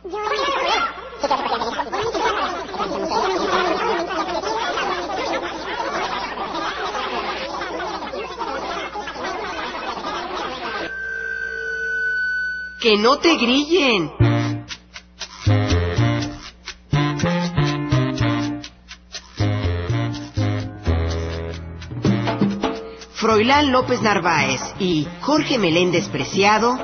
¡Que no te grillen! Froilán López Narváez y Jorge Meléndez Preciado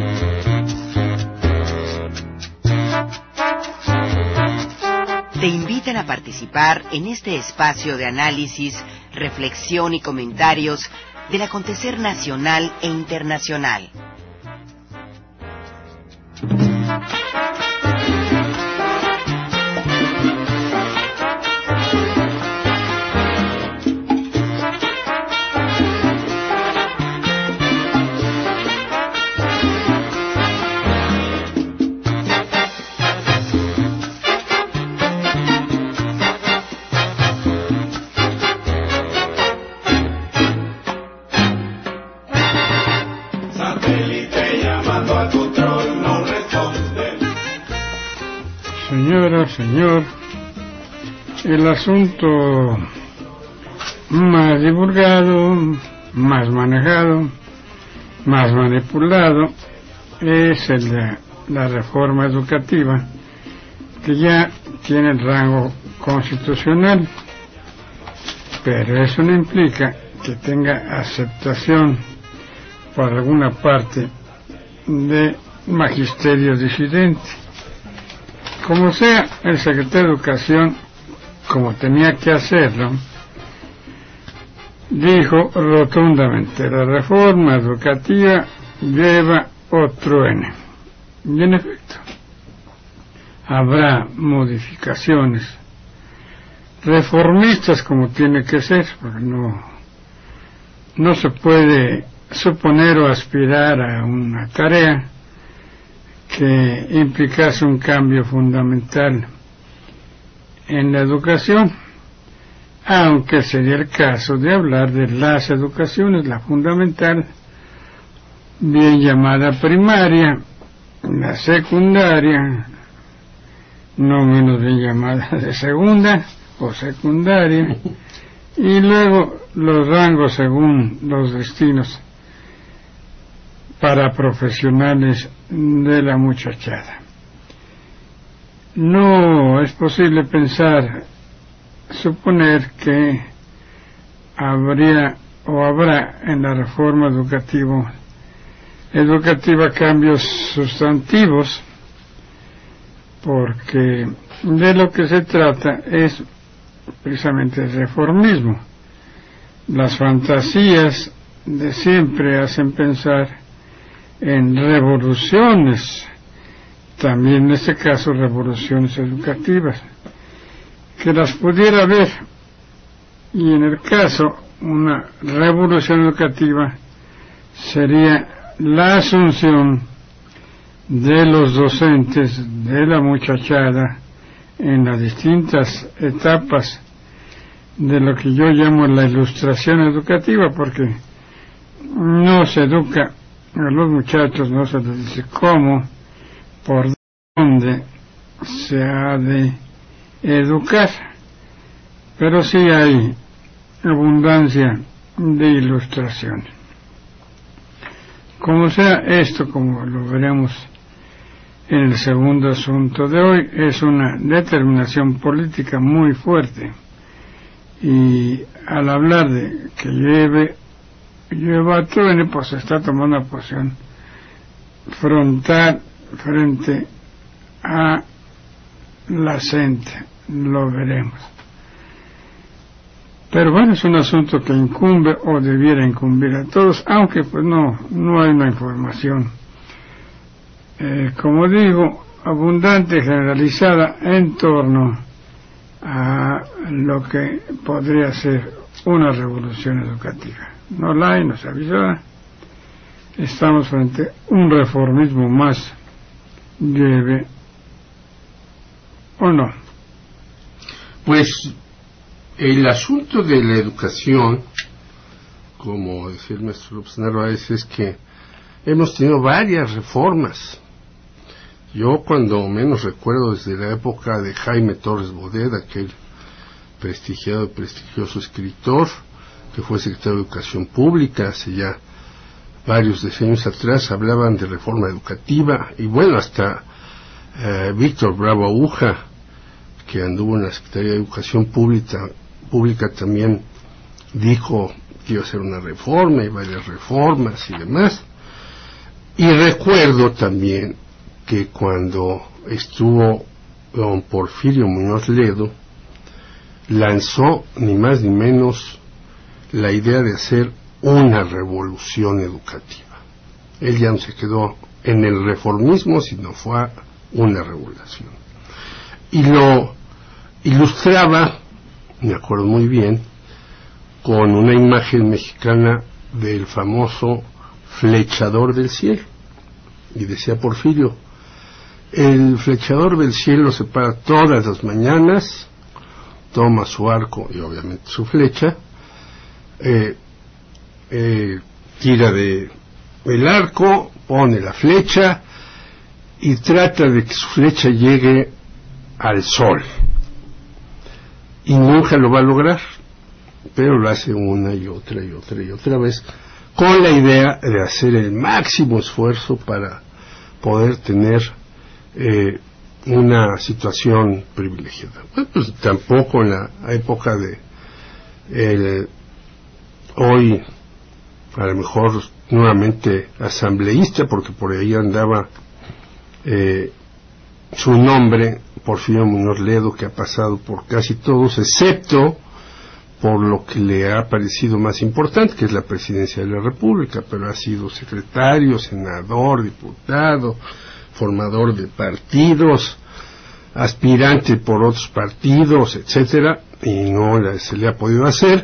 te invitan a participar en este espacio de análisis, reflexión y comentarios del acontecer nacional e internacional. Señor, el asunto más divulgado, más manejado, más manipulado es el de la reforma educativa, que ya tiene el rango constitucional, pero eso no implica que tenga aceptación por alguna parte de magisterio disidente. Como sea, el secretario de Educación, como tenía que hacerlo, dijo rotundamente: la reforma educativa lleva otro N. Y en efecto, habrá modificaciones reformistas como tiene que ser, porque no se puede suponer o aspirar a una tarea que implicase un cambio fundamental en la educación, aunque sería el caso de hablar de las educaciones, la fundamental, bien llamada primaria, la secundaria, no menos bien llamada de segunda o secundaria, y luego los rangos según los destinos para profesionales de la muchachada. No es posible suponer que habría o habrá en la reforma educativa cambios sustantivos, porque de lo que se trata es precisamente el reformismo. Las fantasías de siempre hacen pensar en revoluciones, también en este caso revoluciones educativas, que las pudiera haber, y en el caso una revolución educativa sería la asunción de los docentes de la muchachada en las distintas etapas de lo que yo llamo la ilustración educativa, porque no se educa a los muchachos, no se les dice cómo, por dónde se ha de educar, pero sí hay abundancia de ilustración. Como sea, esto, como lo veremos en el segundo asunto de hoy, es una determinación política muy fuerte, y al hablar de que lleva truene, pues se está tomando una posición frontal frente a la gente, lo veremos. Pero bueno, es un asunto que incumbe o debiera incumbir a todos, aunque pues no hay una información, como digo, abundante, generalizada en torno a lo que podría ser una revolución educativa. No la hay, nos avisó. Estamos frente a un reformismo más, lleve o no. Pues el asunto de la educación, como decía el maestro López Narváez, es que hemos tenido varias reformas Yo cuando menos recuerdo desde la época de Jaime Torres Bodet, aquel prestigiado y prestigioso escritor que fue secretario de Educación Pública hace ya varios decenios atrás, hablaban de reforma educativa, y bueno, hasta Víctor Bravo Aguja, que anduvo en la Secretaría de Educación Pública también dijo que iba a hacer una reforma y varias reformas y demás. Y recuerdo también que cuando estuvo don Porfirio Muñoz Ledo, lanzó ni más ni menos la idea de hacer una revolución educativa. Él ya no se quedó en el reformismo, sino fue a una revolución. Y lo ilustraba, me acuerdo muy bien, con una imagen mexicana del famoso flechador del cielo. Y decía Porfirio, el flechador del cielo se para todas las mañanas, toma su arco y obviamente su flecha, tira el arco, pone la flecha y trata de que su flecha llegue al sol. Y nunca lo va a lograr, pero lo hace una y otra y otra y otra vez, con la idea de hacer el máximo esfuerzo para poder tener una situación privilegiada. Bueno, pues tampoco en la época de hoy, a lo mejor nuevamente asambleísta, porque por ahí andaba su nombre, Porfirio Muñoz Ledo, que ha pasado por casi todos, excepto por lo que le ha parecido más importante, que es la presidencia de la República, pero ha sido secretario, senador, diputado, formador de partidos, aspirante por otros partidos, etcétera, y no se le ha podido hacer,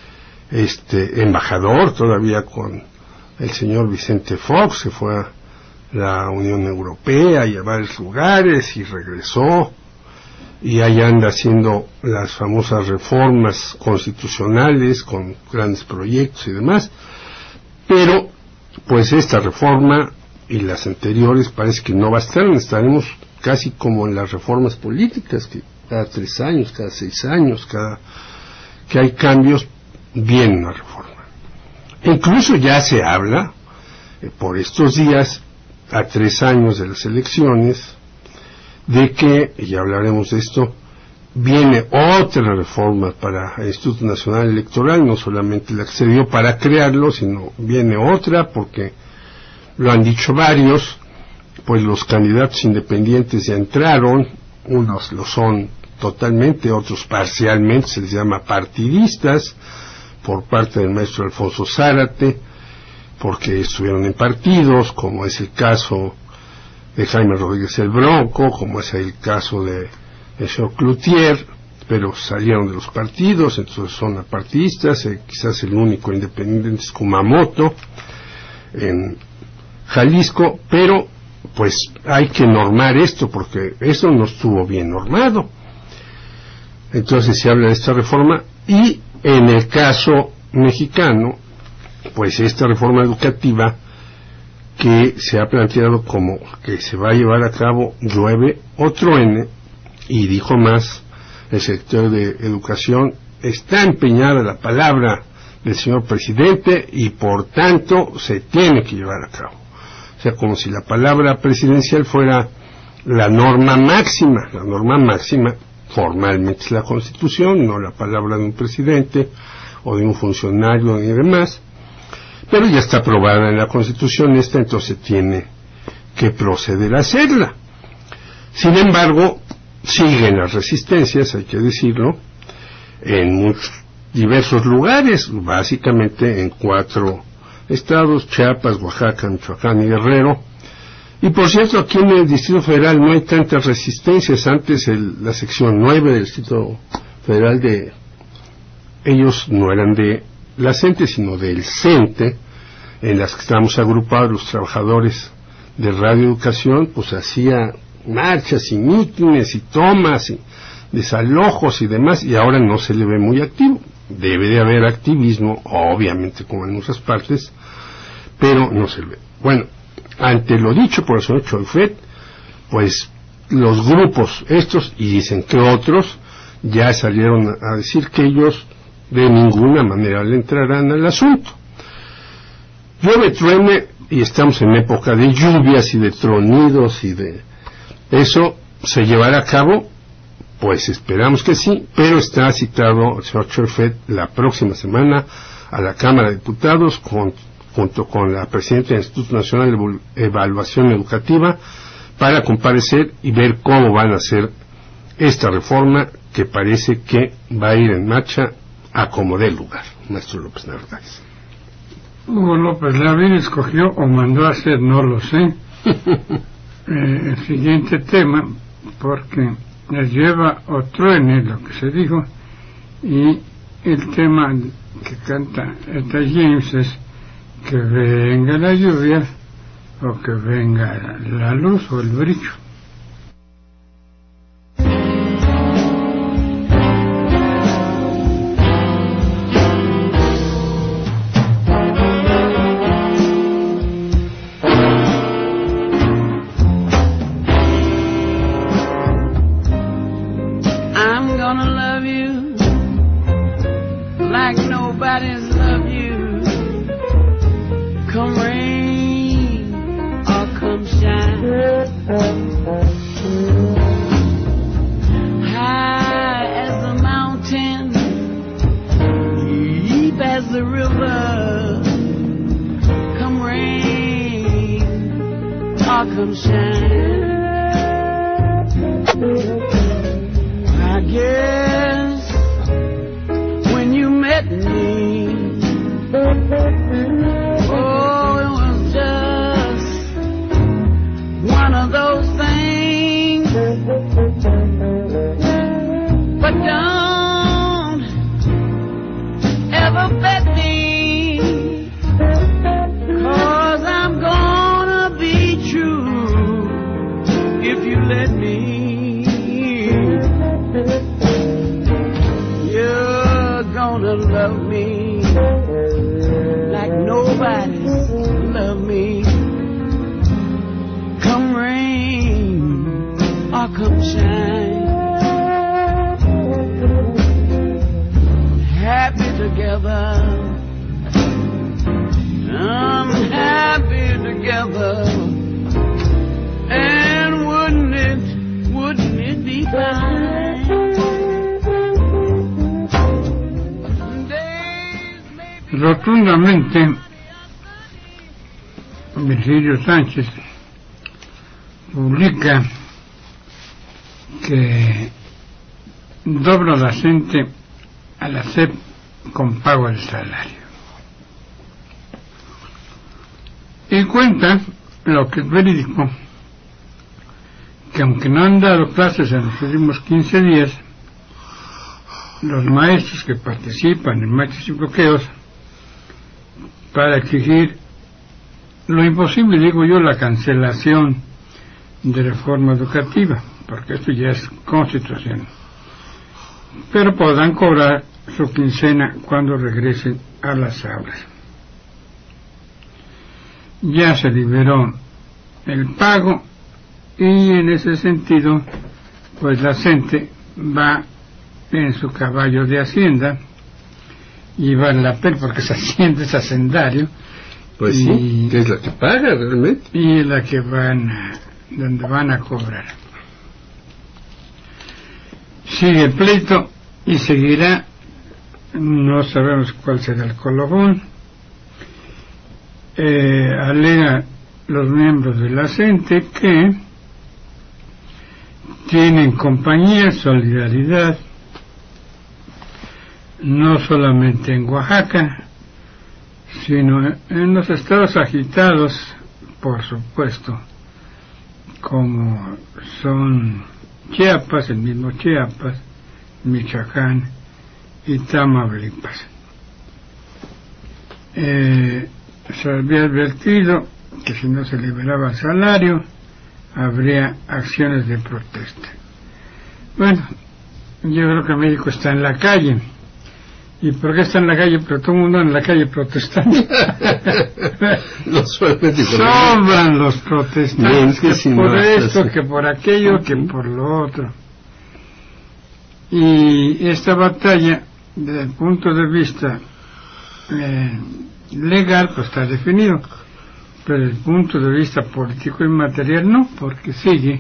embajador todavía con el señor Vicente Fox, que fue a la Unión Europea y a varios lugares y regresó, y ahí anda haciendo las famosas reformas constitucionales con grandes proyectos y demás. Pero pues esta reforma y las anteriores parece que no bastan. Estaremos casi como en las reformas políticas, que cada 3 años, cada 6 años, que hay cambios, viene una reforma. Incluso ya se habla por estos días, a 3 años de las elecciones, de que, y ya hablaremos de esto, viene otra reforma para el Instituto Nacional Electoral, no solamente la que se dio para crearlo, sino viene otra, porque lo han dicho varios, pues los candidatos independientes ya entraron, unos lo son totalmente, otros parcialmente, se les llama partidistas, por parte del maestro Alfonso Zárate, porque estuvieron en partidos, como es el caso de Jaime Rodríguez el Bronco, como es el caso de el señor Cloutier, pero salieron de los partidos, entonces son apartidistas. Quizás el único independiente es Kumamoto en Jalisco, pero pues hay que normar esto, porque eso no estuvo bien normado. Entonces se habla de esta reforma, y en el caso mexicano, pues esta reforma educativa que se ha planteado como que se va a llevar a cabo, llueve o truene, y dijo más el sector de Educación, está empeñada la palabra del señor presidente y por tanto se tiene que llevar a cabo. O sea, como si la palabra presidencial fuera la norma máxima. La norma máxima formalmente es la Constitución, no la palabra de un presidente o de un funcionario ni demás, pero ya está aprobada en la Constitución esta, entonces tiene que proceder a hacerla. Sin embargo, siguen las resistencias, hay que decirlo, en diversos lugares, básicamente en 4 estados, Chiapas, Oaxaca, Michoacán y Guerrero. Y por cierto, aquí en el Distrito Federal no hay tantas resistencias. Antes la sección 9 del Distrito Federal, ellos no eran de la CENTE, sino del CENTE, en las que estamos agrupados los trabajadores de radioeducación, pues hacía marchas y mítines y tomas y desalojos y demás, y ahora no se le ve muy activo. Debe de haber activismo, obviamente, como en muchas partes, pero no se le ve. Bueno, ante lo dicho por el señor Choifet, pues los grupos estos, y dicen que otros, ya salieron a decir que ellos de ninguna manera le entrarán al asunto. Llueve, truene, y estamos en época de lluvias y de tronidos y de eso. ¿Se llevará a cabo? Pues esperamos que sí, pero está citado el señor Cherfeld la próxima semana a la Cámara de Diputados junto con la presidenta del Instituto Nacional de Evaluación Educativa para comparecer y ver cómo van a hacer esta reforma que parece que va a ir en marcha a como dé lugar. Maestro López Narváez. Hugo López Lavín escogió o mandó a hacer, no lo sé, el siguiente tema, porque les lleva o truene lo que se dijo, y el tema que canta Etta James es que venga la lluvia o que venga la luz o el brillo. Rotundamente, Virgilio Sánchez publica que dobla la gente a la SEP con pago del salario. Y cuenta, lo que es verídico, que aunque no han dado clases en los últimos 15 días, los maestros que participan en marchas y bloqueos para exigir lo imposible, digo yo, la cancelación de reforma educativa, porque esto ya es constitución, pero podrán cobrar su quincena cuando regresen a las aulas. Ya se liberó el pago y en ese sentido pues la gente va en su caballo de hacienda y vale la pena porque esa hacienda es hacendario, pues sí, que es la que paga realmente y es la que donde van a cobrar. Sigue el pleito y seguirá, no sabemos cuál será el colofón. Alega los miembros de la CENTE que tienen compañía, solidaridad, no solamente en Oaxaca, sino en los estados agitados, por supuesto, como son Chiapas, el mismo Chiapas, Michoacán y Tamaulipas. Se había advertido que si no se liberaba el salario habría acciones de protesta. Bueno, yo creo que México está en la calle ¿Y por qué está en la calle? Pero todo el mundo en la calle protestando. No solamente sobran los protestantes, que si por no esto, que por aquello, que por lo otro. Y esta batalla, desde el punto de vista legal, pues está definido, pero desde el punto de vista político y material no, porque sigue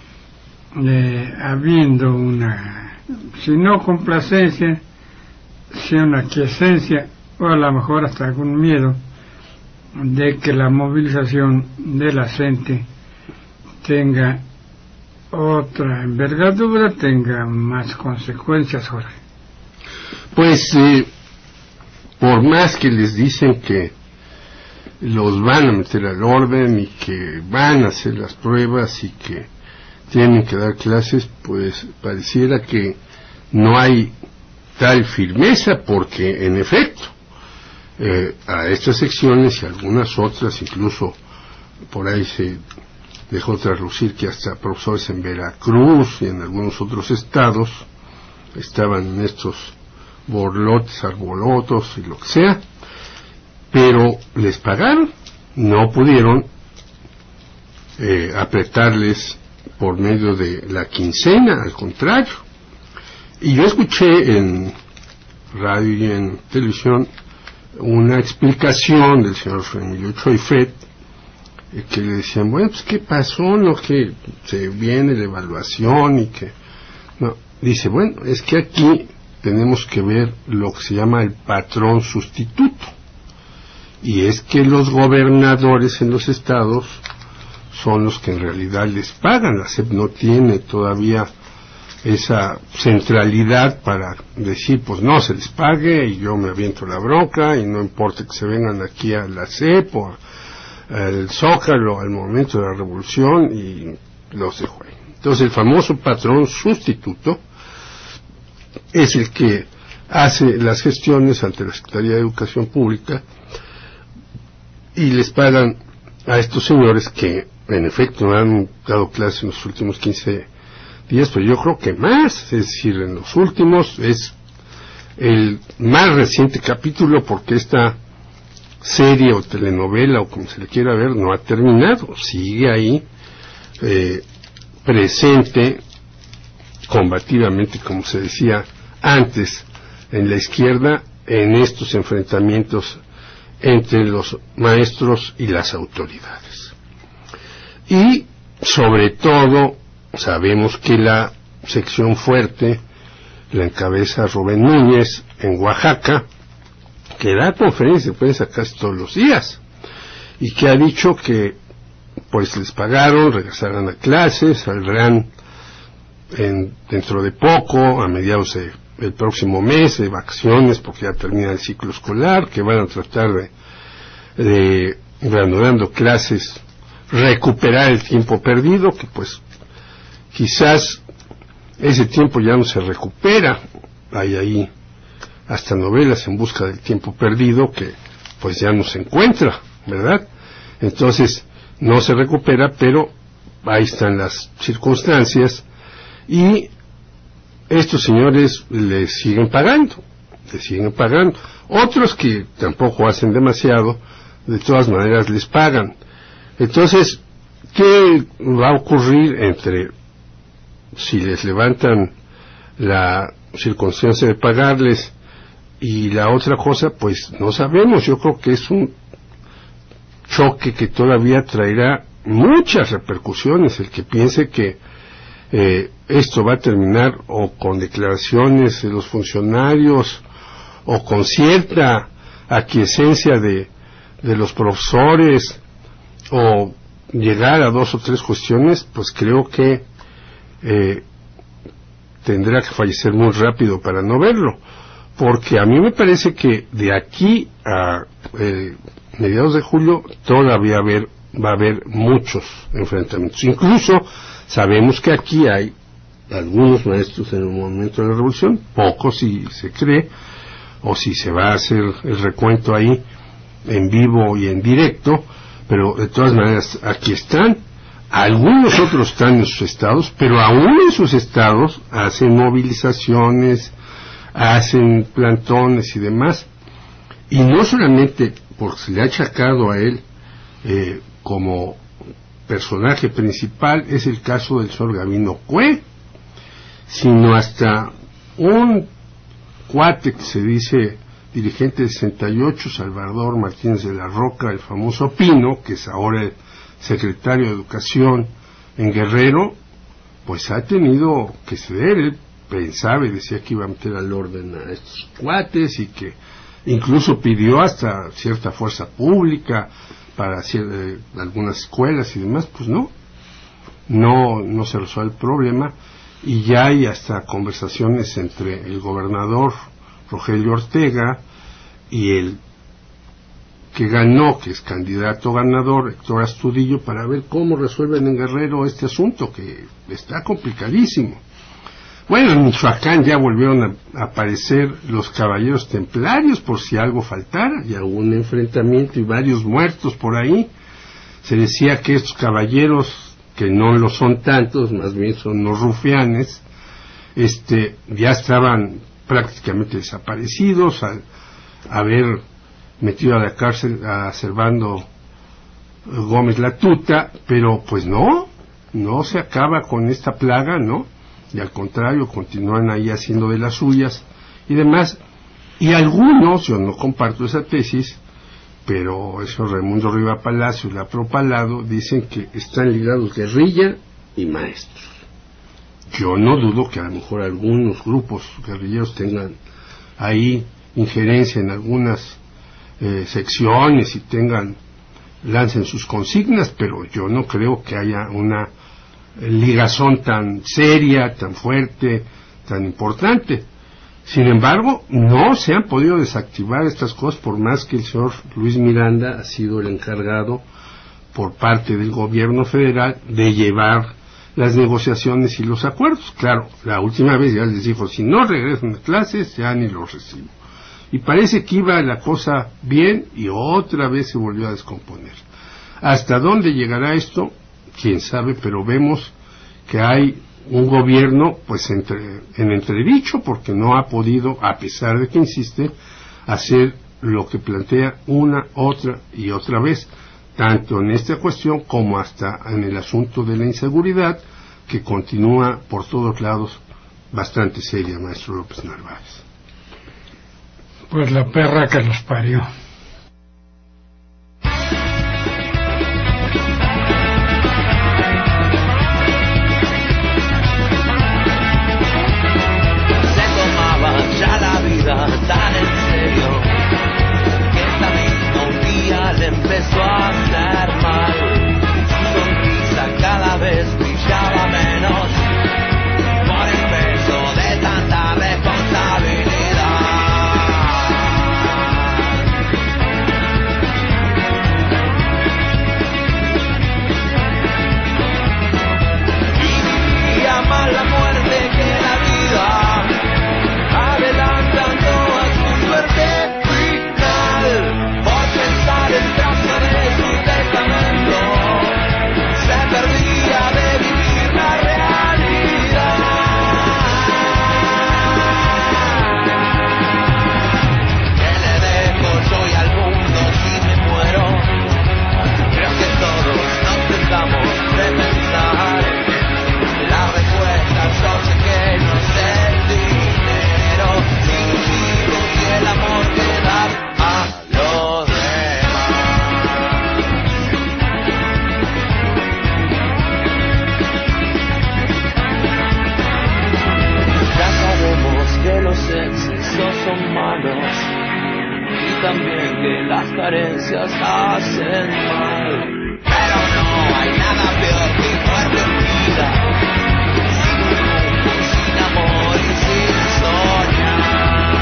habiendo una, si no complacencia, si una aquiescencia, o a lo mejor hasta algún miedo de que la movilización de la gente tenga otra envergadura, tenga más consecuencias, Jorge. Pues por más que les dicen que los van a meter al orden y que van a hacer las pruebas y que tienen que dar clases, pues pareciera que no hay tal firmeza, porque en efecto a estas secciones y algunas otras, incluso por ahí se dejó traslucir que hasta profesores en Veracruz y en algunos otros estados estaban en estos borlotes, arbolotos y lo que sea, pero les pagaron, no pudieron apretarles por medio de la quincena, al contrario. Y yo escuché en radio y en televisión una explicación del señor Emilio Choifet, que le decían, bueno, pues ¿qué pasó? No, que se viene la evaluación y que... No, dice, bueno, es que aquí tenemos que ver lo que se llama el patrón sustituto, y es que los gobernadores en los estados son los que en realidad les pagan. La SEP no tiene todavía esa centralidad para decir, pues no, se les pague y yo me aviento la bronca y no importa que se vengan aquí a la SEP o al Zócalo al momento de la revolución y los dejo ahí. Entonces el famoso patrón sustituto es el que hace las gestiones ante la Secretaría de Educación Pública y les pagan a estos señores que en efecto han dado clases en los últimos 15 días, pero yo creo que más, es decir, en los últimos, es el más reciente capítulo, porque esta serie o telenovela o como se le quiera ver no ha terminado, sigue ahí presente combativamente, como se decía antes, en la izquierda, en estos enfrentamientos entre los maestros y las autoridades. Y sobre todo sabemos que la sección fuerte la encabeza Rubén Núñez en Oaxaca, que da conferencias de prensa casi todos los días y que ha dicho que pues les pagaron, regresarán a clases, saldrán dentro de poco, a mediados del próximo mes, de vacaciones porque ya termina el ciclo escolar, que van a tratar de reanudando clases, recuperar el tiempo perdido, que pues quizás ese tiempo ya no se recupera. Hay ahí hasta novelas en busca del tiempo perdido que pues ya no se encuentra, ¿verdad? Entonces no se recupera, pero ahí están las circunstancias y estos señores les siguen pagando. Otros que tampoco hacen demasiado, de todas maneras les pagan. Entonces, ¿qué va a ocurrir entre si les levantan la circunstancia de pagarles y la otra cosa? Pues no sabemos. Yo creo que es un choque que todavía traerá muchas repercusiones. El que piense que esto va a terminar o con declaraciones de los funcionarios o con cierta aquiescencia de los profesores o llegar a 2 o 3 cuestiones, pues creo que tendrá que fallecer muy rápido para no verlo, porque a mí me parece que de aquí a mediados de julio todavía va a haber muchos enfrentamientos. Incluso sabemos que aquí hay algunos maestros en el momento de la revolución, pocos si se cree, o si se va a hacer el recuento ahí en vivo y en directo, pero de todas maneras aquí están. Algunos otros están en sus estados, pero aún en sus estados hacen movilizaciones, hacen plantones y demás, y no solamente porque se le ha achacado a él como personaje principal, es el caso del señor Gabino Cue, sino hasta un cuate que se dice dirigente de 68, Salvador Martínez de la Roca, el famoso Pino, que es ahora el secretario de Educación en Guerrero, pues ha tenido que ceder. Él pensaba y decía que iba a meter al orden a estos cuates y que incluso pidió hasta cierta fuerza pública para hacer algunas escuelas y demás. Pues no se resuelve el problema, y ya hay hasta conversaciones entre el gobernador Rogelio Ortega y el que ganó, que es candidato ganador, Héctor Astudillo, para ver cómo resuelven en Guerrero este asunto, que está complicadísimo. Bueno, en Michoacán ya volvieron a aparecer los caballeros templarios, por si algo faltara, y algún enfrentamiento y varios muertos por ahí. Se decía que estos caballeros, que no lo son tantos, más bien son los rufianes, ya estaban prácticamente desaparecidos al haber metido a la cárcel a Servando Gómez Latuta, pero pues no se acaba con esta plaga, ¿no? Y al contrario, continúan ahí haciendo de las suyas y demás. Y algunos, yo no comparto esa tesis, pero eso Raimundo Riva Palacio y la propalado dicen que están ligados guerrilla y maestros. Yo no dudo que a lo mejor algunos grupos guerrilleros tengan ahí injerencia en algunas secciones y lancen sus consignas, pero yo no creo que haya una ligazón tan seria, tan fuerte, tan importante. Sin embargo, no se han podido desactivar estas cosas, por más que el señor Luis Miranda ha sido el encargado por parte del gobierno federal de llevar las negociaciones y los acuerdos. Claro, la última vez ya les dijo, si no regresan a clases, ya ni los recibo. Y parece que iba la cosa bien y otra vez se volvió a descomponer. ¿Hasta dónde llegará esto? Quién sabe, pero vemos que hay un gobierno pues en entredicho, porque no ha podido, a pesar de que insiste, hacer lo que plantea una, otra y otra vez, tanto en esta cuestión como hasta en el asunto de la inseguridad, que continúa por todos lados bastante seria, maestro López Narváez. Pues la perra que los parió. Tan en serio que esta misma un día le empezó a hacer mal. Su sonrisa cada vez brillaba menos por el peso de tanta responsabilidad. Y vivía más la muerte que la vida, adelantando a su suerte final, por pensar el trazo de su testamento, se perdía de vivir la realidad. ¿Qué le dejo yo y al mundo si me muero? Creo que todos nos tentamos de pensar. La respuesta yo sé que no es el dinero, y el amor que dar a los demás. Ya sabemos que los excesos son malos y también que las carencias hacen mal, pero no hay nada peor que muerte en vida, sin rumbo, sin amor y sin soñar.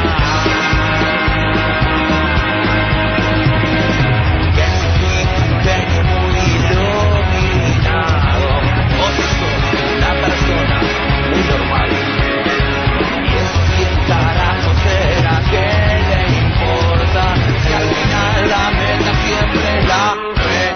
Que si un genio muy iluminado, o si sos una persona muy normal, y eso quién carajo será, que le importa si al final la meta siempre es la real.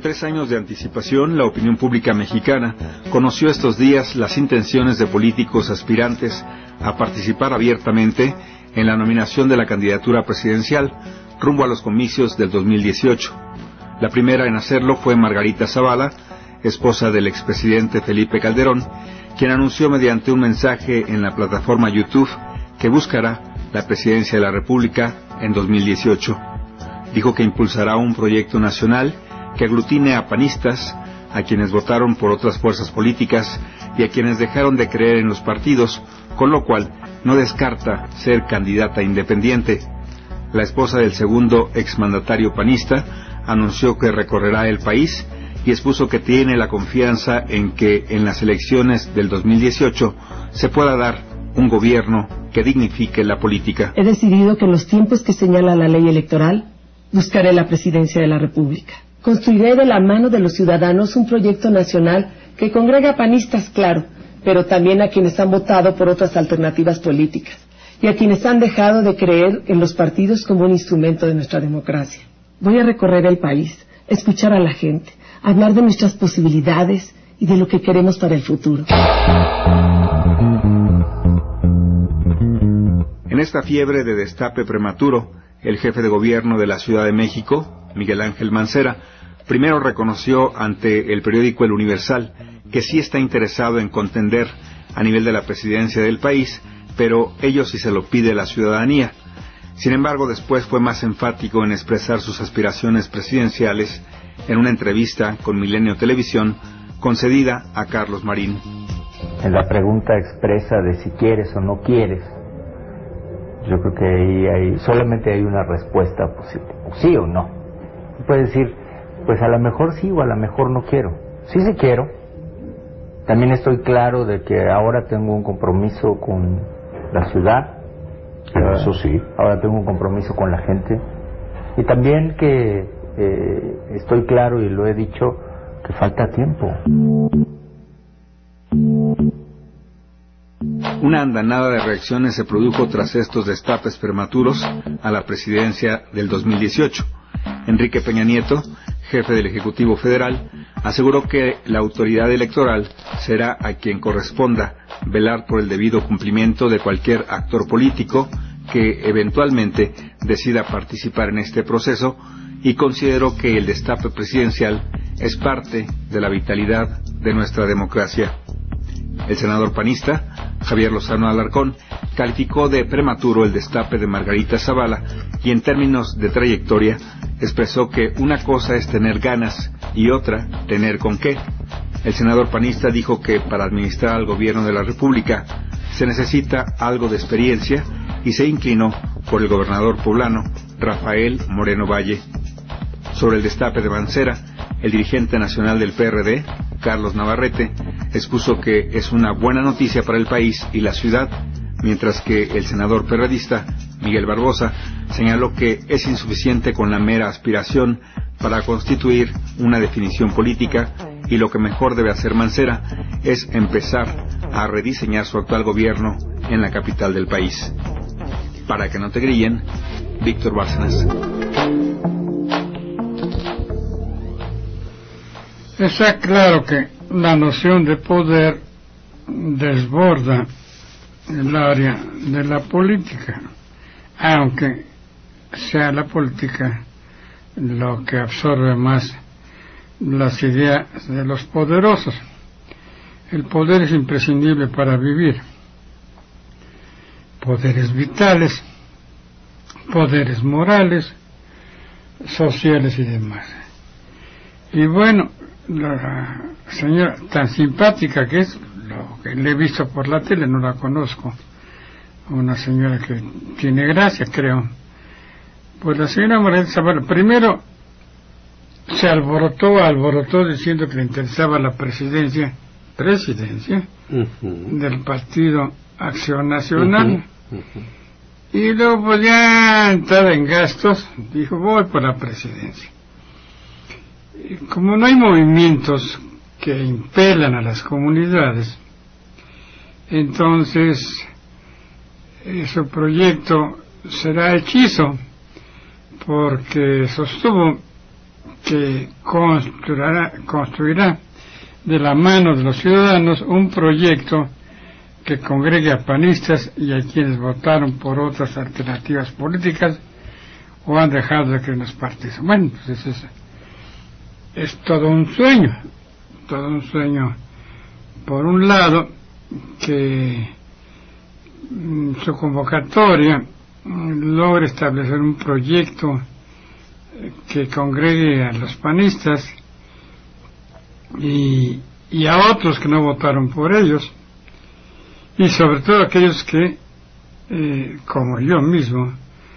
Con 3 años de anticipación, la opinión pública mexicana conoció estos días las intenciones de políticos aspirantes a participar abiertamente en la nominación de la candidatura presidencial rumbo a los comicios del 2018. La primera en hacerlo fue Margarita Zavala, esposa del expresidente Felipe Calderón, quien anunció mediante un mensaje en la plataforma YouTube que buscará la presidencia de la República en 2018. Dijo que impulsará un proyecto nacional que aglutine a panistas, a quienes votaron por otras fuerzas políticas y a quienes dejaron de creer en los partidos, con lo cual no descarta ser candidata independiente. La esposa del segundo exmandatario panista anunció que recorrerá el país y expuso que tiene la confianza en que en las elecciones del 2018 se pueda dar un gobierno que dignifique la política. He decidido que en los tiempos que señala la ley electoral buscaré la presidencia de la República. Construiré de la mano de los ciudadanos un proyecto nacional que congrega a panistas, claro, pero también a quienes han votado por otras alternativas políticas y a quienes han dejado de creer en los partidos como un instrumento de nuestra democracia. Voy a recorrer el país, escuchar a la gente, hablar de nuestras posibilidades y de lo que queremos para el futuro. En esta fiebre de destape prematuro, el jefe de gobierno de la Ciudad de México, Miguel Ángel Mancera, primero reconoció ante el periódico El Universal que sí está interesado en contender a nivel de la presidencia del país, pero ello sí se lo pide la ciudadanía. Sin embargo, después fue más enfático en expresar sus aspiraciones presidenciales en una entrevista con Milenio Televisión concedida a Carlos Marín. En la pregunta expresa de si quieres o no quieres, yo creo que ahí solamente hay una respuesta posible, sí o no. Puedes decir, pues a lo mejor sí o a lo mejor no quiero. Sí quiero. También estoy claro de que ahora tengo un compromiso con la ciudad. Eso sí. Ahora tengo un compromiso con la gente. Y también que estoy claro y lo he dicho, que falta tiempo. Una andanada de reacciones se produjo tras estos destapes prematuros a la presidencia del 2018. Enrique Peña Nieto, jefe del Ejecutivo Federal, aseguró que la autoridad electoral será a quien corresponda velar por el debido cumplimiento de cualquier actor político que eventualmente decida participar en este proceso, y consideró que el destape presidencial es parte de la vitalidad de nuestra democracia. El senador panista, Javier Lozano Alarcón, calificó de prematuro el destape de Margarita Zavala y en términos de trayectoria expresó que una cosa es tener ganas y otra tener con qué. El senador panista dijo que para administrar al gobierno de la República se necesita algo de experiencia y se inclinó por el gobernador poblano Rafael Moreno Valle. Sobre el destape de Mancera, el dirigente nacional del PRD, Carlos Navarrete, expuso que es una buena noticia para el país y la ciudad, mientras que el senador perredista, Miguel Barbosa, señaló que es insuficiente con la mera aspiración para constituir una definición política y lo que mejor debe hacer Mancera es empezar a rediseñar su actual gobierno en la capital del país. Para que no te grillen, Víctor Bárcenas. Está claro que la noción de poder desborda el área de la política, aunque sea la política lo que absorbe más las ideas de los poderosos. El poder es imprescindible para vivir. Poderes vitales, poderes morales, sociales y demás. Y bueno, la señora tan simpática que es, lo que le he visto por la tele, no la conozco, una señora que tiene gracia, creo. Pues la señora Margarita Zavala primero se alborotó diciendo que le interesaba la presidencia del Partido Acción Nacional. Y luego, pues ya entrada en gastos, dijo, voy por la presidencia. Y como no hay movimientos que impelan a las comunidades, entonces su proyecto será hechizo, porque sostuvo que construirá de la mano de los ciudadanos un proyecto que congregue a panistas y a quienes votaron por otras alternativas políticas o han dejado de creer en los partidos. Bueno, pues es todo un sueño por un lado, que su convocatoria logre establecer un proyecto que congregue a los panistas y a otros que no votaron por ellos, y sobre todo aquellos que, como yo mismo,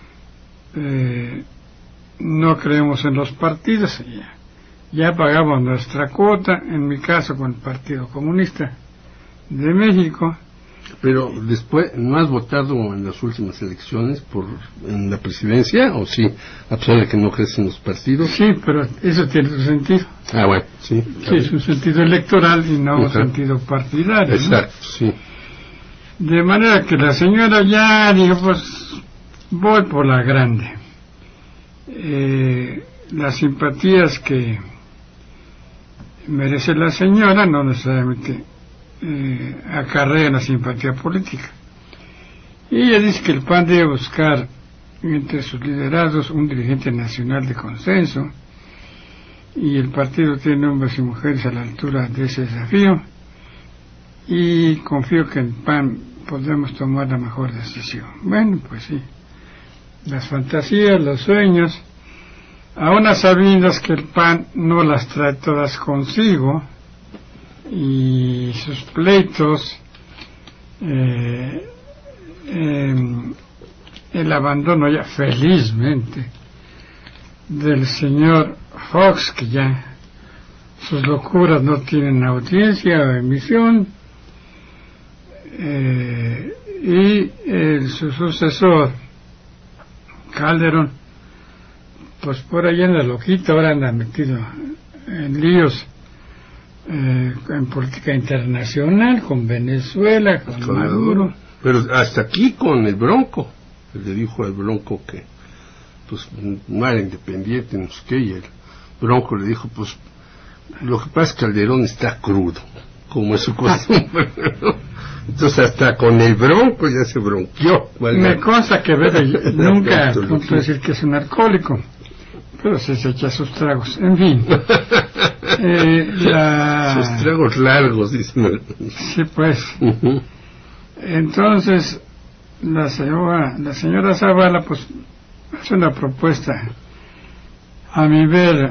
no creemos en los partidos. Ya pagamos nuestra cuota, en mi caso con el Partido Comunista de México. Pero después, ¿no has votado en las últimas elecciones en la presidencia? ¿O sí? A pesar de que no crees en los partidos. Sí, pero eso tiene su sentido. Ah, bueno, sí. Sí, es un sentido electoral y no un sentido partidario. Exacto, ¿no? Sí. De manera que la señora ya dijo, pues voy por la grande. Las simpatías que merece la señora no necesariamente acarrea la simpatía política. Y ella dice que el PAN debe buscar entre sus liderazgos un dirigente nacional de consenso, y el partido tiene hombres y mujeres a la altura de ese desafío, y confío que en el PAN podemos tomar la mejor decisión. Bueno, pues sí, las fantasías, los sueños, aún a sabiendas que el PAN no las trae todas consigo, y sus pleitos, el abandono ya felizmente del señor Fox, que ya sus locuras no tienen audiencia o emisión, y su sucesor Calderón, pues por allá en la loquita ahora anda metido en líos en política internacional, con Venezuela, con Maduro. Pero hasta aquí con el Bronco, le dijo al Bronco que pues no era independiente, no sé qué, y el Bronco le dijo, pues lo que pasa es que Calderón está crudo, como es su costumbre. Entonces hasta con el Bronco ya se bronqueó. Me consta que Veda nunca puedo decir que es un alcohólico, pero se echa sus tragos, en fin. Sus tragos largos, dicen. Sí, pues. Entonces la señora Zavala pues hace una propuesta, a mi ver,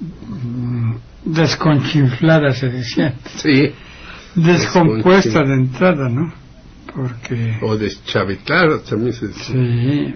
desconchinflada, se decía. Sí. Descompuesta de entrada, ¿no? Porque... O deschavetada, también se dice. Sí,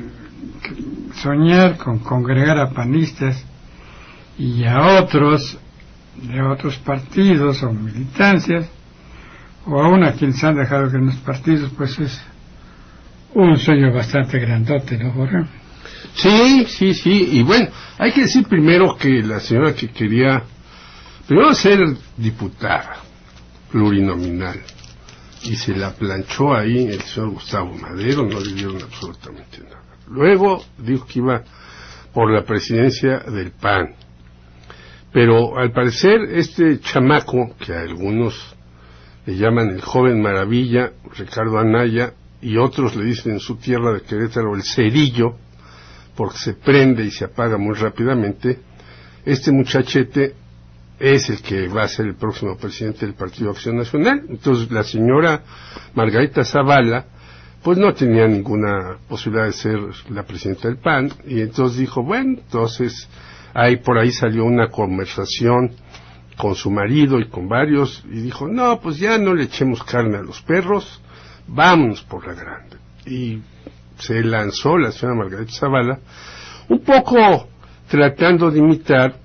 soñar con congregar a panistas y a otros de otros partidos o militancias, o aún a quienes han dejado que en los partidos, pues es un sueño bastante grandote, ¿no, Jorge? Sí, y bueno, hay que decir primero que la señora que quería primero ser diputada plurinominal, y se la planchó ahí el señor Gustavo Madero, no le dieron absolutamente nada. Luego dijo que iba por la presidencia del PAN, pero al parecer este chamaco, que a algunos le llaman el joven maravilla, Ricardo Anaya, y otros le dicen en su tierra de Querétaro el cerillo, porque se prende y se apaga muy rápidamente, este muchachete es el que va a ser el próximo presidente del Partido Acción Nacional. Entonces la señora Margarita Zavala pues no tenía ninguna posibilidad de ser la presidenta del PAN, y entonces dijo, bueno, entonces por ahí salió una conversación con su marido y con varios, y dijo, no, pues ya no le echemos carne a los perros, vámonos por la grande. Y se lanzó la señora Margarita Zavala, un poco tratando de imitar,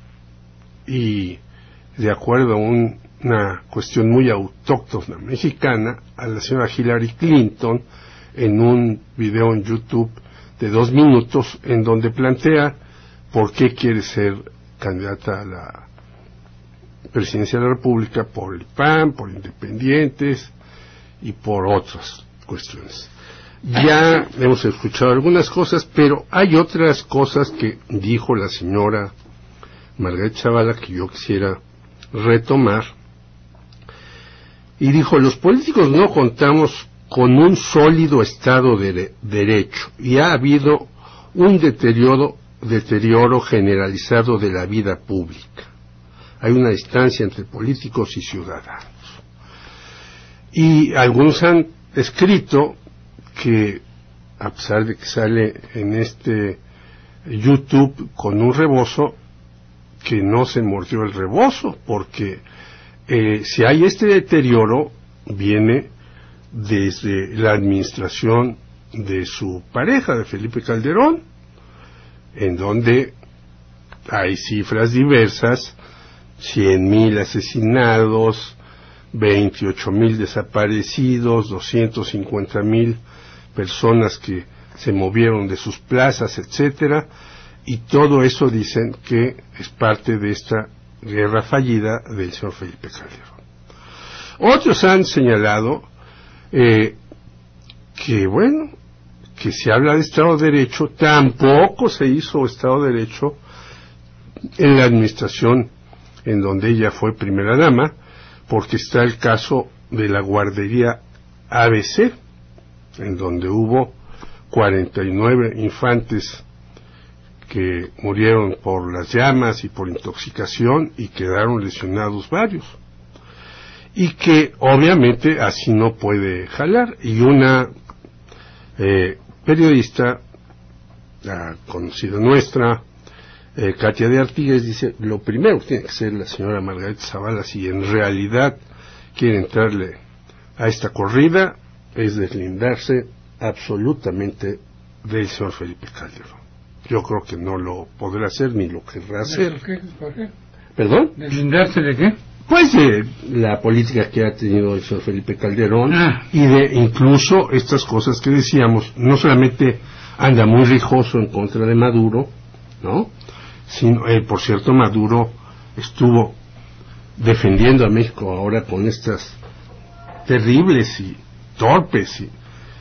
y de acuerdo a una cuestión muy autóctona mexicana, a la señora Hillary Clinton, en un video en YouTube de 2 minutos, en donde plantea por qué quiere ser candidata a la presidencia de la República por el PAN, por independientes y por otras cuestiones. Ya hemos escuchado algunas cosas, pero hay otras cosas que dijo la señora Margarita Zavala, que yo quisiera retomar. Y dijo: los políticos no contamos con un sólido Estado de derecho y ha habido un deterioro generalizado de la vida pública. Hay una distancia entre políticos y ciudadanos. Y algunos han escrito que, a pesar de que sale en este YouTube con un rebozo, que no se mordió el rebozo, porque si hay este deterioro, viene desde la administración de su pareja, de Felipe Calderón, en donde hay cifras diversas: 100,000 asesinados, 28,000 desaparecidos, 250,000 personas que se movieron de sus plazas, etcétera, y todo eso dicen que es parte de esta guerra fallida del señor Felipe Calderón. Otros han señalado que se habla de Estado de Derecho. Tampoco se hizo Estado de Derecho en la administración en donde ella fue primera dama, porque está el caso de la guardería ABC, en donde hubo 49 infantes que murieron por las llamas y por intoxicación, y quedaron lesionados varios, y que obviamente así no puede jalar. Y una periodista conocida nuestra, Katia de Artigues, dice: lo primero que tiene que hacer la señora Margarita Zavala, si en realidad quiere entrarle a esta corrida, es deslindarse absolutamente del señor Felipe Calderón. Yo creo que no lo podrá hacer ni lo querrá hacer. ¿Por qué? ¿Perdón? ¿Deslindarse de qué? Pues de la política que ha tenido el señor Felipe Calderón, y de incluso estas cosas que decíamos. No solamente anda muy rijoso en contra de Maduro, ¿no? Sino, por cierto, Maduro estuvo defendiendo a México ahora con estas terribles y torpes y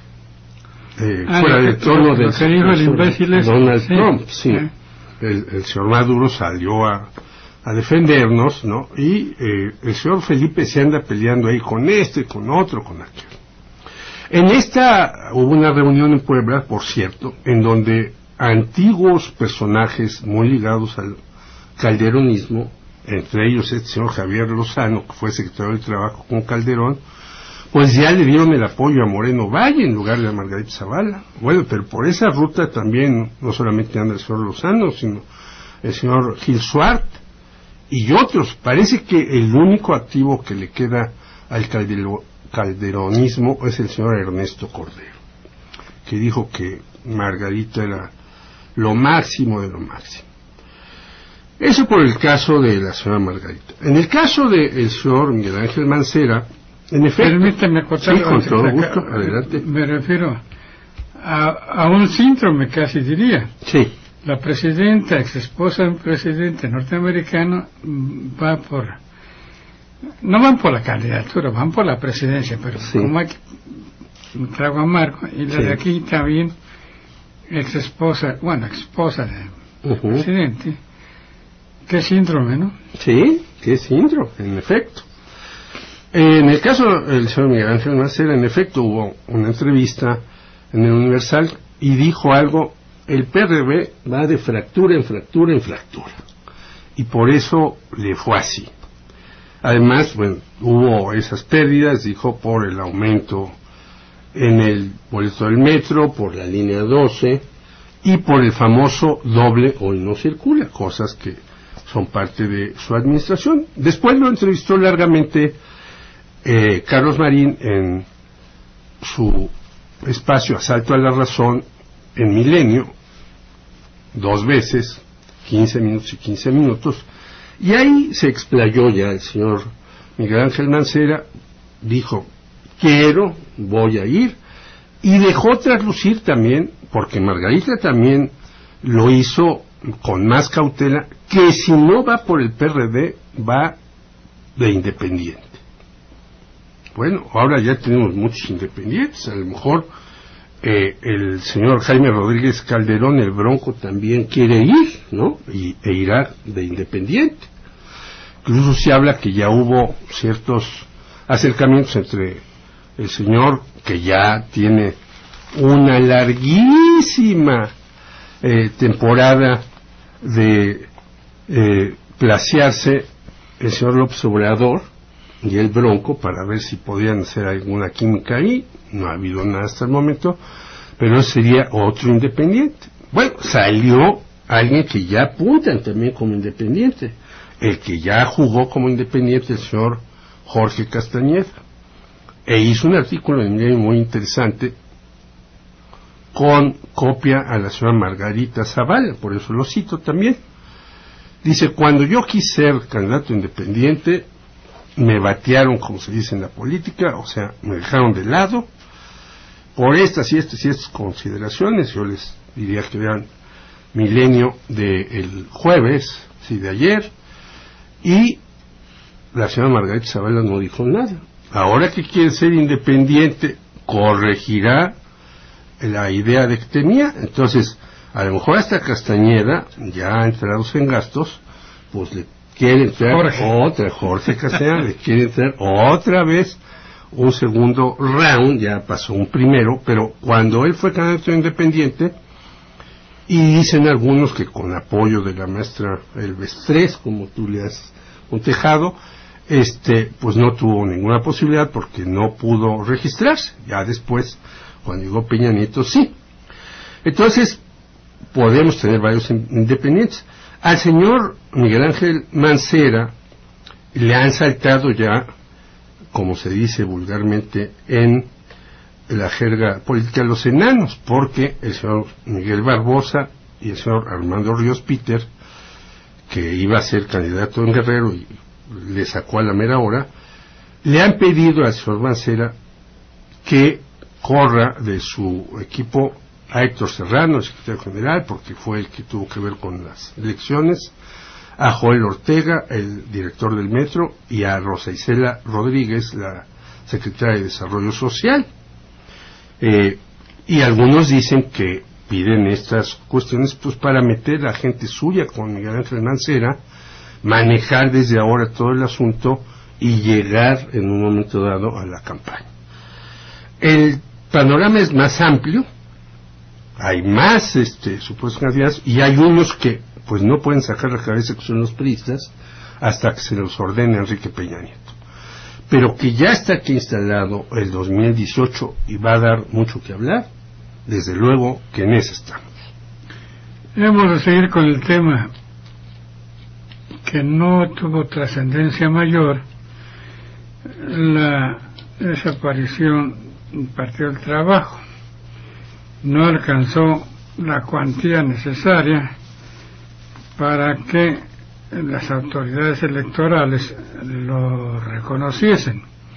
fuera de tono del Donald Trump. Sí. El señor Maduro salió a defendernos, ¿no? Y el señor Felipe se anda peleando ahí con este, con otro, con aquel. En esta hubo una reunión en Puebla, por cierto, en donde antiguos personajes muy ligados al calderonismo, entre ellos el señor Javier Lozano, que fue secretario del Trabajo con Calderón, pues ya le dieron el apoyo a Moreno Valle en lugar de a Margarita Zavala. Bueno, pero por esa ruta también no solamente anda el señor Lozano, sino el señor Gil Suart y otros. Parece que el único activo que le queda al calderonismo es el señor Ernesto Cordero, que dijo que Margarita era lo máximo de lo máximo. Eso por el caso de la señora Margarita. En el caso del señor Miguel Ángel Mancera, en efecto... Permítame acotar. Sí, con todo gusto, adelante. Me refiero a un síndrome, casi diría. Sí. La presidenta, ex esposa de un presidente norteamericano, no van por la candidatura, van por la presidencia, pero sí, como hay un trago amargo, y la de aquí también, ex esposa del presidente. Qué síndrome, ¿no? Sí, qué síndrome, en efecto. En el caso del señor Miguel Ángel Mancera, en efecto, hubo una entrevista en el Universal y dijo algo: el PRD va de fractura en fractura en fractura. Y por eso le fue así. Además, bueno, hubo esas pérdidas, dijo, por el aumento en el boleto del metro, por la línea 12 y por el famoso doble hoy no circula, cosas que son parte de su administración. Después lo entrevistó largamente Carlos Marín en su espacio Asalto a la Razón en Milenio, 2 veces, 15 minutos y 15 minutos, y ahí se explayó ya el señor Miguel Ángel Mancera, dijo: voy a ir, y dejó traslucir también, porque Margarita también lo hizo con más cautela, que si no va por el PRD, va de independiente. Bueno, ahora ya tenemos muchos independientes, a lo mejor el señor Jaime Rodríguez Calderón, el Bronco, también quiere ir, ¿no? E irá de independiente. Incluso se habla que ya hubo ciertos acercamientos entre el señor, que ya tiene una larguísima temporada de placearse el señor López Obrador y el Bronco, para ver si podían hacer alguna química ahí. No ha habido nada hasta el momento, pero sería otro independiente. Bueno, salió alguien que ya apuntan también como independiente, el que ya jugó como independiente, el señor Jorge Castañeda, e hizo un artículo en Milenio muy interesante con copia a la señora Margarita Zavala, por eso lo cito también. Dice: cuando yo quise ser candidato independiente, me batearon, como se dice en la política, o sea, me dejaron de lado por estas y estas consideraciones. Yo les diría que vean Milenio del jueves, sí, de ayer, y la señora Margarita Zavala no dijo nada. Ahora que quiere ser independiente, corregirá la idea de que tenía. Entonces, a lo mejor hasta Castañeda, ya entrados en gastos, pues le quiere entrar Jorge Castañeda, le quiere entrar otra vez un segundo round. Ya pasó un primero, pero cuando él fue candidato independiente, y dicen algunos que con apoyo de la maestra Elvestres, como tú le has contejado, pues no tuvo ninguna posibilidad porque no pudo registrarse. Ya después, cuando llegó Peña Nieto, sí. Entonces, podemos tener varios independientes. Al señor Miguel Ángel Mancera le han saltado ya, como se dice vulgarmente en la jerga política, los enanos, porque el señor Miguel Barbosa y el señor Armando Ríos Peter, que iba a ser candidato en Guerrero y le sacó a la mera hora, le han pedido al señor Mancera que corra de su equipo a Héctor Serrano, el secretario general, porque fue el que tuvo que ver con las elecciones, a Joel Ortega, el director del Metro, y a Rosa Isela Rodríguez, la secretaria de Desarrollo Social. Y algunos dicen que piden estas cuestiones pues para meter a gente suya con Miguel Ángel Mancera, manejar desde ahora todo el asunto y llegar en un momento dado a la campaña. El panorama es más amplio, hay más supuestos candidatos, y hay unos que pues no pueden sacar la cabeza, que son los priistas, hasta que se los ordene Enrique Peña Nieto. Pero que ya está aquí instalado el 2018 y va a dar mucho que hablar, desde luego que en eso estamos. Hemos de seguir con el tema que no tuvo trascendencia mayor, la desaparición del Partido del Trabajo. No alcanzó la cuantía necesaria para que las autoridades electorales lo reconociesen,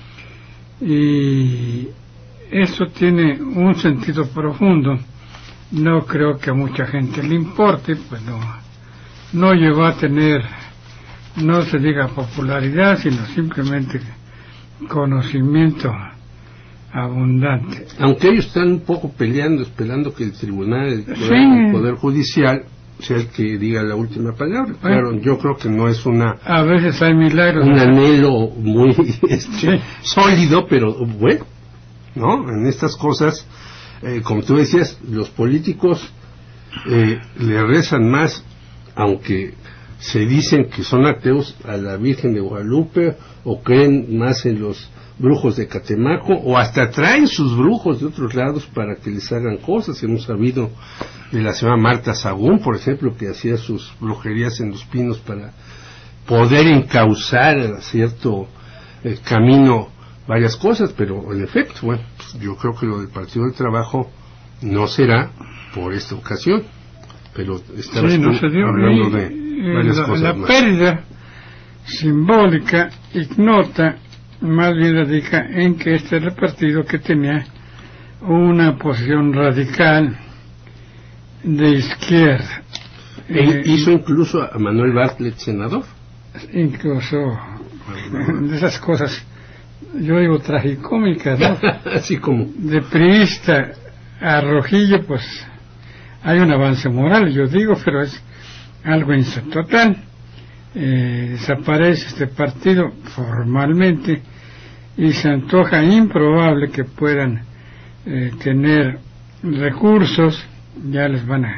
y eso tiene un sentido profundo. No creo que a mucha gente le importe, pues no llegó a tener, no se diga popularidad, sino simplemente conocimiento abundante. Aunque ellos están un poco peleando, esperando que el Tribunal Electoral, el Poder Judicial, sea el que diga la última palabra. Claro, yo creo que no es a veces hay milagros, un anhelo muy sólido, pero bueno, ¿no? En estas cosas, como tú decías, los políticos le rezan más, aunque se dicen que son ateos, a la Virgen de Guadalupe, o creen más en los brujos de Catemaco, o hasta traen sus brujos de otros lados para que les hagan cosas. Hemos sabido de la señora Marta Sagún, por ejemplo, que hacía sus brujerías en Los Pinos para poder encauzar a cierto camino varias cosas, pero en efecto, bueno, pues yo creo que lo del Partido del Trabajo no será por esta ocasión, pero estamos hablando de varias cosas la más. Pérdida simbólica ignota más bien radica en que este era el partido que tenía una posición radical de izquierda. Hizo incluso a Manuel Bartlett senador. Incluso de esas cosas, yo digo tragicómicas, ¿no? Así como de priista a Rojillo, pues hay un avance moral, yo digo, pero es algo total. Desaparece este partido formalmente y se antoja improbable que puedan tener recursos. Ya les van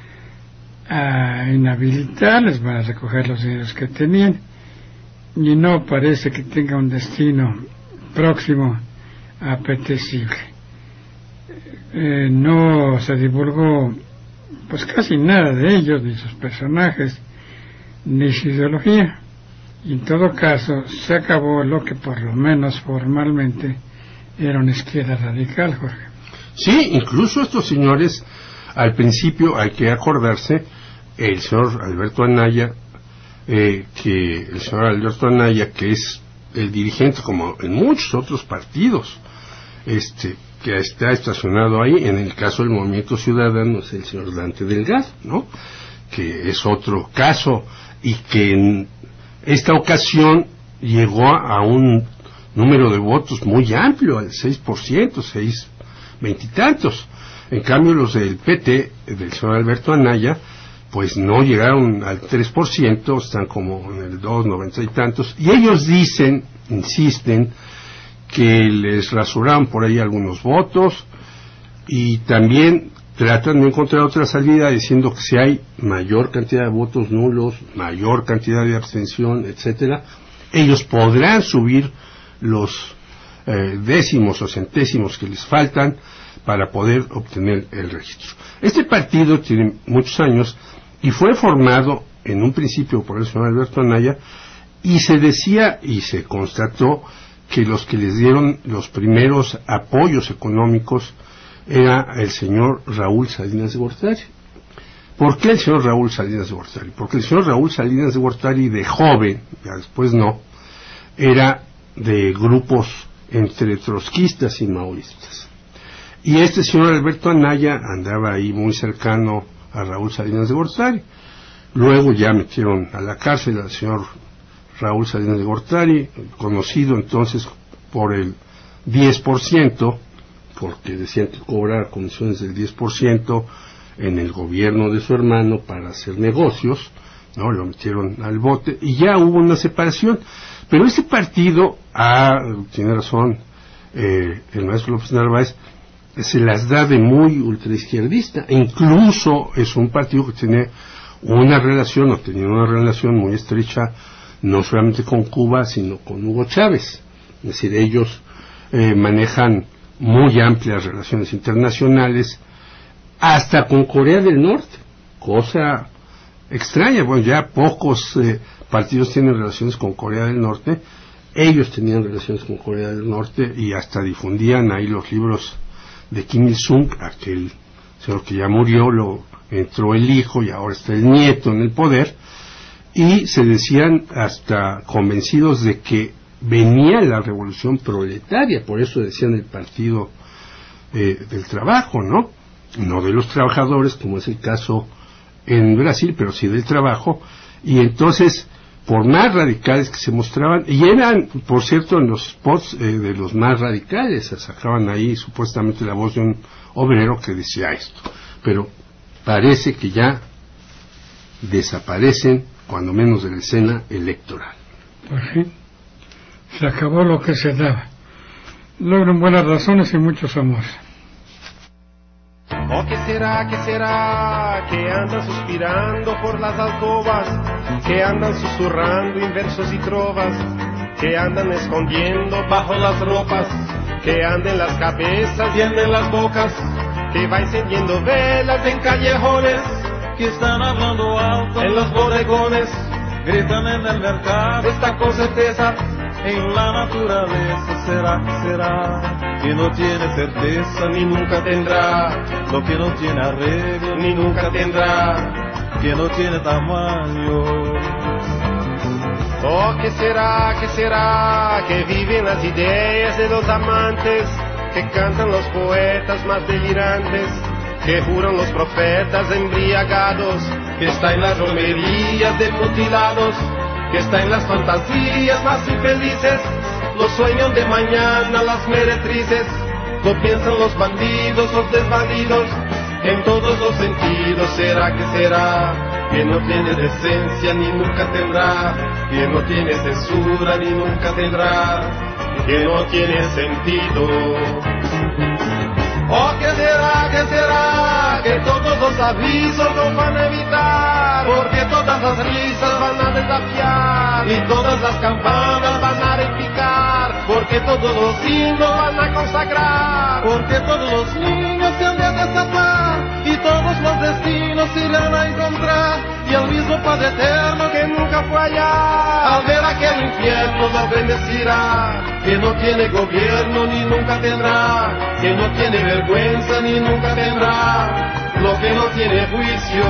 a inhabilitar, les van a recoger los dineros que tenían, y no parece que tenga un destino próximo apetecible. No se divulgó pues casi nada de ellos, ni sus personajes, ni su ideología, y en todo caso se acabó lo que por lo menos formalmente era una izquierda radical, Jorge. Sí, incluso estos señores, al principio hay que acordarse, el señor Alberto Anaya, que es el dirigente, como en muchos otros partidos, que está estacionado ahí, en el caso del Movimiento Ciudadano es el señor Dante Delgado, ¿no? Que es otro caso, y que en esta ocasión llegó a un número de votos muy amplio, al 6%, 20 y tantos. En cambio los del PT, del señor Alberto Anaya, pues no llegaron al 3%, están como en el 2,90 y tantos, y ellos insisten que les rasuraron por ahí algunos votos, y también tratan de encontrar otra salida diciendo que si hay mayor cantidad de votos nulos, mayor cantidad de abstención, etcétera, ellos podrán subir los décimos o centésimos que les faltan para poder obtener el registro. Este partido tiene muchos años y fue formado en un principio por el señor Alberto Anaya, y se decía y se constató que los que les dieron los primeros apoyos económicos era el señor Raúl Salinas de Gortari. ¿Por qué el señor Raúl Salinas de Gortari? Porque el señor Raúl Salinas de Gortari, de joven, ya después no, era de grupos entre trotskistas y maoístas. Y este señor Alberto Anaya andaba ahí muy cercano a Raúl Salinas de Gortari. Luego ya metieron a la cárcel al señor Raúl Salinas de Gortari, conocido entonces por el 10%, porque decían que cobraba comisiones del 10% en el gobierno de su hermano para hacer negocios, ¿no? Lo metieron al bote y ya hubo una separación. Pero ese partido, tiene razón el maestro López Narváez, se las da de muy ultraizquierdista, e incluso es un partido que tiene una relación, o tenía una relación muy estrecha, no solamente con Cuba, sino con Hugo Chávez. Es decir, ellos manejan muy amplias relaciones internacionales, hasta con Corea del Norte, cosa extraña. Bueno, ya pocos partidos tienen relaciones con Corea del Norte. Ellos tenían relaciones con Corea del Norte y hasta difundían ahí los libros de Kim Il-sung, aquel señor que ya murió, lo entró el hijo y ahora está el nieto en el poder, y se decían hasta convencidos de que venía la revolución proletaria, por eso decían el partido del trabajo, ¿no de los trabajadores, como es el caso en Brasil, pero sí del trabajo. Y entonces, por más radicales que se mostraban, y eran, por cierto, en los spots de los más radicales, sacaban ahí supuestamente la voz de un obrero que decía esto, pero parece que ya desaparecen, cuando menos de la escena electoral. Pues sí, se acabó lo que se daba. Logran buenas razones y muchos amores. Oh, ¿qué será, que andan suspirando por las alcobas, que andan susurrando en versos y trovas, que andan escondiendo bajo las ropas, que andan en las cabezas y en las bocas, que va encendiendo velas en callejones, que están hablando alto en los bodegones, gritan en el mercado, esta con certeza, en la naturaleza será que no tiene certeza ni nunca tendrá, lo que no tiene arreglo ni nunca tendrá, que no tiene tamaño. Oh, ¿qué será, que viven las ideas de los amantes, que cantan los poetas más delirantes, que juran los profetas embriagados, que está en las romerías de mutilados, que está en las fantasías más infelices, los sueños de mañana las meretrices, lo piensan los bandidos, los desvalidos, en todos los sentidos. ¿Será que será? Que no tiene decencia ni nunca tendrá, que no tiene censura ni nunca tendrá, que no tiene sentido. ¿O qué será, que todos los avisos nos van a evitar? Porque todas las risas van a desafiar y todas las campanas van a repicar, porque todos los himnos van a consagrar, porque todos los niños se han de destapar y todos los destinos se irán a encontrar, y el mismo Padre Eterno que nunca fue allá, al ver aquel infierno lo bendecirá, que no tiene gobierno ni nunca tendrá, que no tiene vergüenza ni nunca tendrá, lo que no tiene juicio.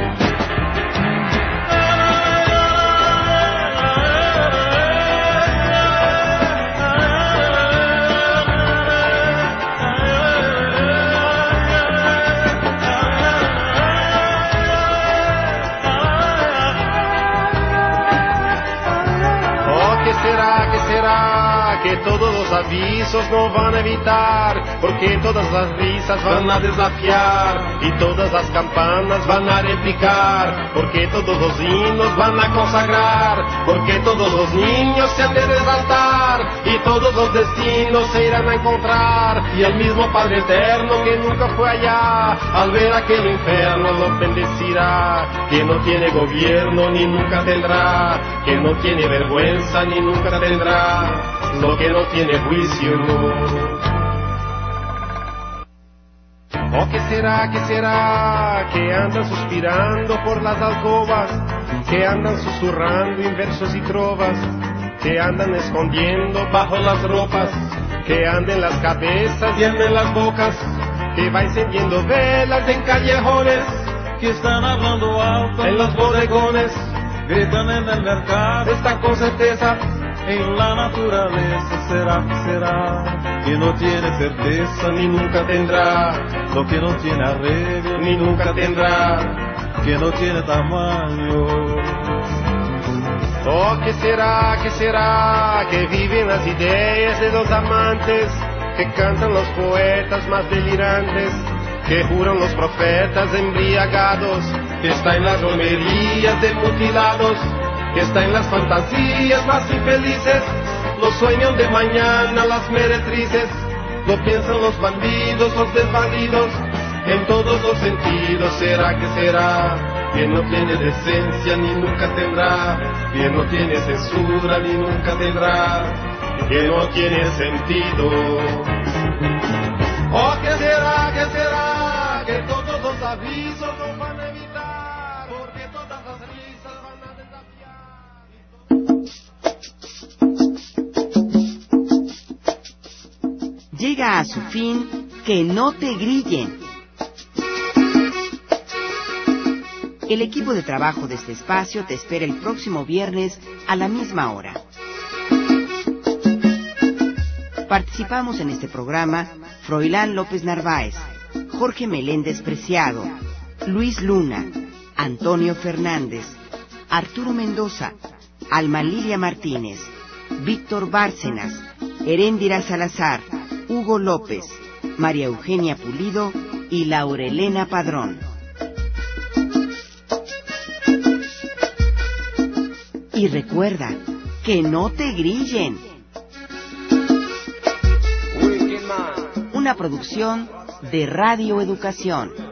Que todos los avisos no van a evitar, porque todas las risas van a desafiar y todas las campanas van a repicar, porque todos los himnos van a consagrar, porque todos los niños se han de resaltar y todos los destinos se irán a encontrar, y el mismo Padre Eterno que nunca fue allá, al ver aquel infierno lo bendecirá, que no tiene gobierno ni nunca tendrá, que no tiene vergüenza ni nunca tendrá, lo que no tiene juicio. ¿O qué será, que andan suspirando por las alcobas, que andan susurrando en versos y trovas, que andan escondiendo bajo las ropas, que andan en las cabezas y en las bocas, que va encendiendo velas en callejones, que están hablando alto en los bodegones, gritan en el mercado, están con certeza en la naturaleza. Será que no tiene certeza ni nunca tendrá, lo que no tiene arreglo ni nunca tendrá, que no tiene tamaño. ¿O qué será, que viven las ideas de los amantes, que cantan los poetas más delirantes, que juran los profetas embriagados, que está en las romerías de mutilados, que está en las fantasías más infelices, los sueños de mañana las meretrices, lo piensan los bandidos, los desvalidos, en todos los sentidos. ¿Será que no tiene decencia ni nunca tendrá, que no tiene censura ni nunca tendrá, que no tiene sentido? ¿O qué será, que todos los avisos nos van a evitar, porque todas las risas van a desafiar? Llega a su fin Que no te grillen. El equipo de trabajo de este espacio te espera el próximo viernes a la misma hora. Participamos en este programa Froilán López Narváez, Jorge Meléndez Preciado, Luis Luna, Antonio Fernández, Arturo Mendoza, Alma Lilia Martínez, Víctor Bárcenas, Heréndira Salazar, Hugo López, María Eugenia Pulido y Laurelena Padrón. Y recuerda, que no te grillen. Una producción de Radio Educación.